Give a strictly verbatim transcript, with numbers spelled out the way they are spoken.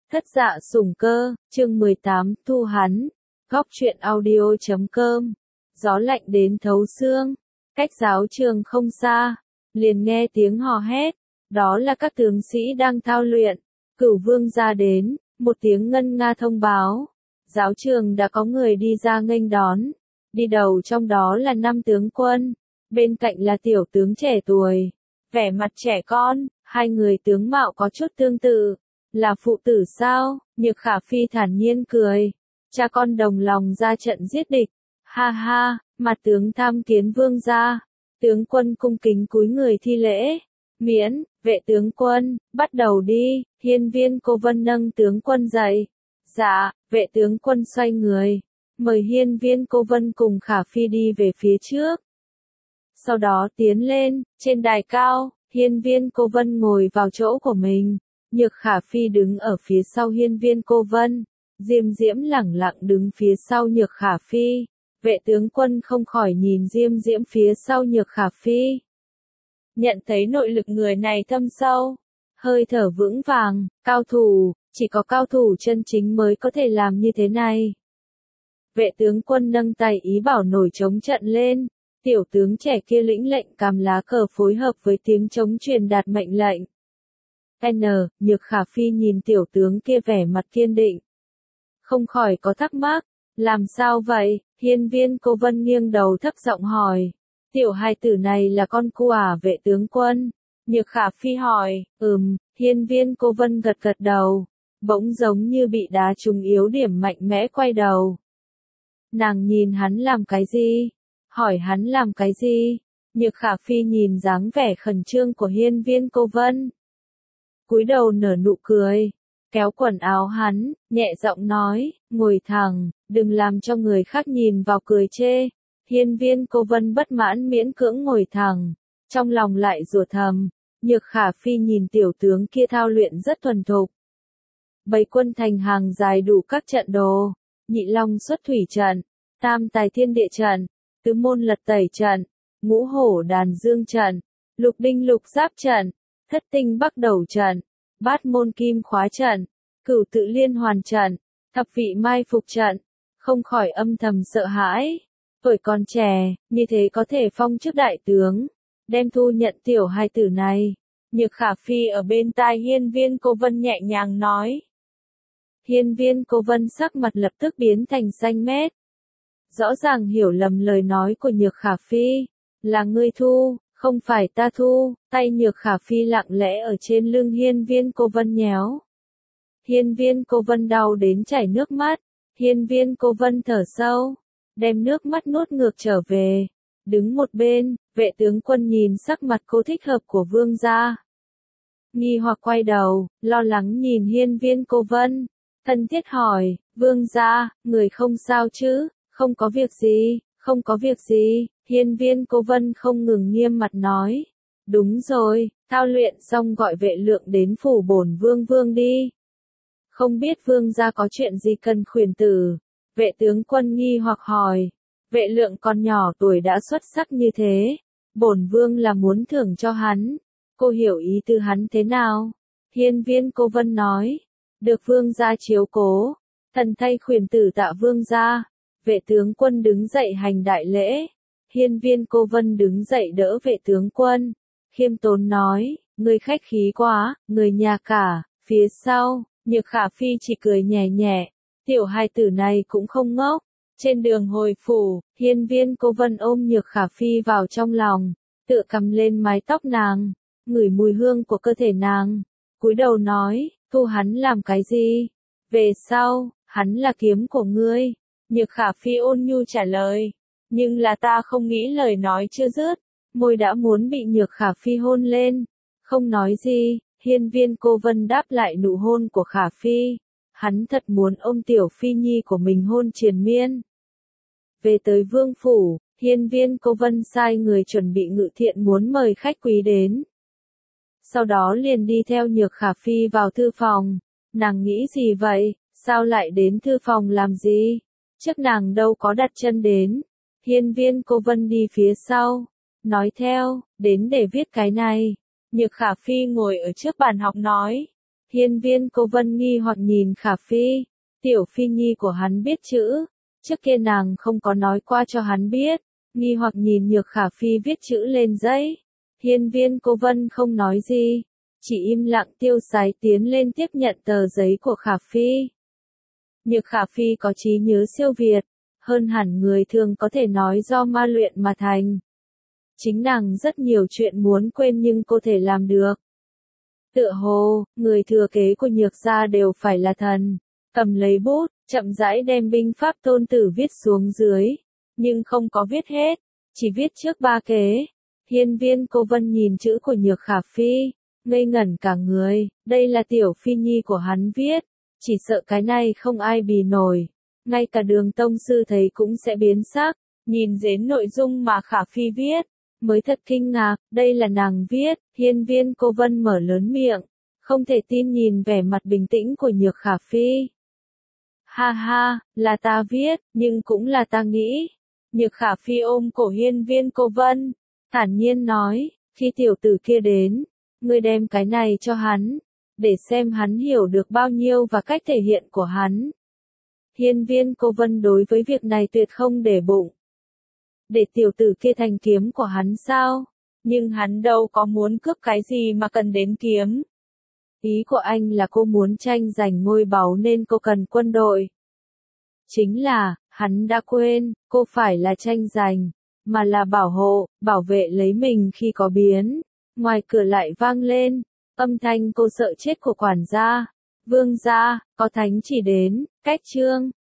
Thất dạ sủng cơ, chương mười tám, thu hắn. Góc truyện audio chấm com. Gió lạnh đến thấu xương. Cách giáo trường không xa. Liền nghe tiếng hò hét. Đó là các tướng sĩ đang thao luyện. Cửu vương ra đến. Một tiếng ngân nga thông báo. Giáo trường đã có người đi ra nghênh đón. Đi đầu trong đó là năm tướng quân. Bên cạnh là tiểu tướng trẻ tuổi. Vẻ mặt trẻ con. Hai người tướng mạo có chút tương tự. Là phụ tử sao? Nhược Khả Phi thản nhiên cười. Cha con đồng lòng ra trận giết địch. Ha ha, mặt tướng tham kiến vương gia. Tướng quân cung kính cúi người thi lễ. Miễn, vệ tướng quân, bắt đầu đi. Hiên Viên Cô Vân nâng tướng quân dậy. Dạ, vệ tướng quân xoay người. Mời Hiên Viên Cô Vân cùng Khả Phi đi về phía trước. Sau đó tiến lên, trên đài cao, Hiên Viên Cô Vân ngồi vào chỗ của mình. Nhược Khả Phi đứng ở phía sau Hiên Viên Cô Vân, Diêm Diễm lẳng lặng đứng phía sau Nhược Khả Phi. Vệ tướng quân không khỏi nhìn Diêm Diễm phía sau Nhược Khả Phi. Nhận thấy nội lực người này thâm sâu, hơi thở vững vàng, cao thủ, chỉ có cao thủ chân chính mới có thể làm như thế này. Vệ tướng quân nâng tay ý bảo nổi trống trận lên, tiểu tướng trẻ kia lĩnh lệnh cầm lá cờ phối hợp với tiếng trống truyền đạt mệnh lệnh. N, Nhược Khả Phi nhìn tiểu tướng kia vẻ mặt kiên định. Không khỏi có thắc mắc, làm sao vậy? Hiên Viên Cô Vân nghiêng đầu thấp giọng hỏi. Tiểu hài tử này là con cu à vệ tướng quân? Nhược Khả Phi hỏi, ừm, Hiên Viên Cô Vân gật gật đầu, bỗng giống như bị đá trúng yếu điểm mạnh mẽ quay đầu. Nàng nhìn hắn làm cái gì? Hỏi hắn làm cái gì? Nhược Khả Phi nhìn dáng vẻ khẩn trương của Hiên Viên Cô Vân. Cúi đầu nở nụ cười, kéo quần áo hắn, nhẹ giọng nói, ngồi thẳng, đừng làm cho người khác nhìn vào cười chê. Hiên Viên Cô Vân bất mãn miễn cưỡng ngồi thẳng, trong lòng lại rủa thầm, Nhược Khả Phi nhìn tiểu tướng kia thao luyện rất thuần thục. Bầy quân thành hàng dài đủ các trận đồ, Nhị Long xuất thủy trận, Tam Tài thiên địa trận, Tứ môn lật tẩy trận, Ngũ hổ đàn dương trận, Lục đinh lục giáp trận, Thất tinh bắc đầu trận, Bát môn kim khóa trận, Cửu tự liên hoàn trận, Thập vị mai phục trận, không khỏi âm thầm sợ hãi. Tuổi còn trẻ, như thế có thể phong chức đại tướng, đem thu nhận tiểu hài tử này. Nhược Khả Phi ở bên tai Hiên Viên Cô Vân nhẹ nhàng nói. Hiên Viên Cô Vân sắc mặt lập tức biến thành xanh mét. Rõ ràng hiểu lầm lời nói của Nhược Khả Phi, là ngươi thu. Không phải ta thu, tay Nhược Khả Phi lặng lẽ ở trên lưng Hiên Viên Cô Vân nhéo. Hiên Viên Cô Vân đau đến chảy nước mắt, Hiên Viên Cô Vân thở sâu, đem nước mắt nuốt ngược trở về. Đứng một bên, vệ tướng quân nhìn sắc mặt cô thích hợp của vương gia. Nghi hoặc quay đầu, lo lắng nhìn Hiên Viên Cô Vân, thân thiết hỏi, vương gia, người không sao chứ, không có việc gì, không có việc gì. Hiên Viên Cô Vân không ngừng nghiêm mặt nói. Đúng rồi, thao luyện xong gọi vệ lượng đến phủ bổn vương vương đi. Không biết vương gia có chuyện gì cần khuyên tử. Vệ tướng quân nghi hoặc hỏi. Vệ lượng còn nhỏ tuổi đã xuất sắc như thế. Bổn vương là muốn thưởng cho hắn. Cô hiểu ý từ hắn thế nào? Hiên Viên Cô Vân nói. Được vương gia chiếu cố. Thần thay khuyên tử tạ vương gia. Vệ tướng quân đứng dậy hành đại lễ. Hiên Viên Cô Vân đứng dậy đỡ vệ tướng quân, khiêm tốn nói, người khách khí quá, người nhà cả. Phía sau, Nhược Khả Phi chỉ cười nhẹ nhẹ, tiểu hài tử này cũng không ngốc. Trên đường hồi phủ, Hiên Viên Cô Vân ôm Nhược Khả Phi vào trong lòng, tựa cầm lên mái tóc nàng, ngửi mùi hương của cơ thể nàng, cúi đầu nói, thu hắn làm cái gì? Về sau, hắn là kiếm của ngươi. Nhược Khả Phi ôn nhu trả lời. Nhưng là ta không nghĩ lời nói chưa dứt, môi đã muốn bị Nhược Khả Phi hôn lên. Không nói gì, Hiên Viên Cô Vân đáp lại nụ hôn của Khả Phi. Hắn thật muốn ôm tiểu Phi Nhi của mình hôn triền miên. Về tới vương phủ, Hiên Viên Cô Vân sai người chuẩn bị ngự thiện muốn mời khách quý đến. Sau đó liền đi theo Nhược Khả Phi vào thư phòng. Nàng nghĩ gì vậy, sao lại đến thư phòng làm gì? Trước nàng đâu có đặt chân đến. Hiên Viên Cô Vân đi phía sau, nói theo, đến để viết cái này. Nhược Khả Phi ngồi ở trước bàn học nói, Hiên Viên Cô Vân nghi hoặc nhìn Khả Phi, tiểu phi nhi của hắn biết chữ, trước kia nàng không có nói qua cho hắn biết, nghi hoặc nhìn Nhược Khả Phi viết chữ lên giấy. Hiên Viên Cô Vân không nói gì, chỉ im lặng tiêu sái tiến lên tiếp nhận tờ giấy của Khả Phi. Nhược Khả Phi có trí nhớ siêu việt, hơn hẳn người thường có thể nói do ma luyện mà thành. Chính nàng rất nhiều chuyện muốn quên nhưng cô thể làm được. Tựa hồ, người thừa kế của Nhược gia đều phải là thần. Cầm lấy bút, chậm rãi đem binh pháp tôn tử viết xuống dưới, nhưng không có viết hết, chỉ viết trước ba kế. Hiên Viên Cô Vân nhìn chữ của Nhược Khả Phi, ngây ngẩn cả người, đây là tiểu phi nhi của hắn viết, chỉ sợ cái này không ai bì nổi. Ngay cả Đường tông sư thấy cũng sẽ biến sắc, nhìn đến nội dung mà Khả Phi viết, mới thật kinh ngạc, đây là nàng viết. Hiên Viên Cô Vân mở lớn miệng, không thể tin nhìn vẻ mặt bình tĩnh của Nhược Khả Phi. Ha ha, là ta viết, nhưng cũng là ta nghĩ. Nhược Khả Phi ôm cổ Hiên Viên Cô Vân, thản nhiên nói, khi tiểu tử kia đến, ngươi đem cái này cho hắn, để xem hắn hiểu được bao nhiêu và cách thể hiện của hắn. Hiên Viên Cô Vân đối với việc này tuyệt không để bụng. Để tiểu tử kia thành kiếm của hắn sao? Nhưng hắn đâu có muốn cướp cái gì mà cần đến kiếm. Ý của anh là cô muốn tranh giành ngôi báu nên cô cần quân đội. Chính là, hắn đã quên, cô phải là tranh giành, mà là bảo hộ, bảo vệ lấy mình khi có biến. Ngoài cửa lại vang lên, âm thanh cô sợ chết của quản gia. Vương gia, có thánh chỉ đến, cách chương.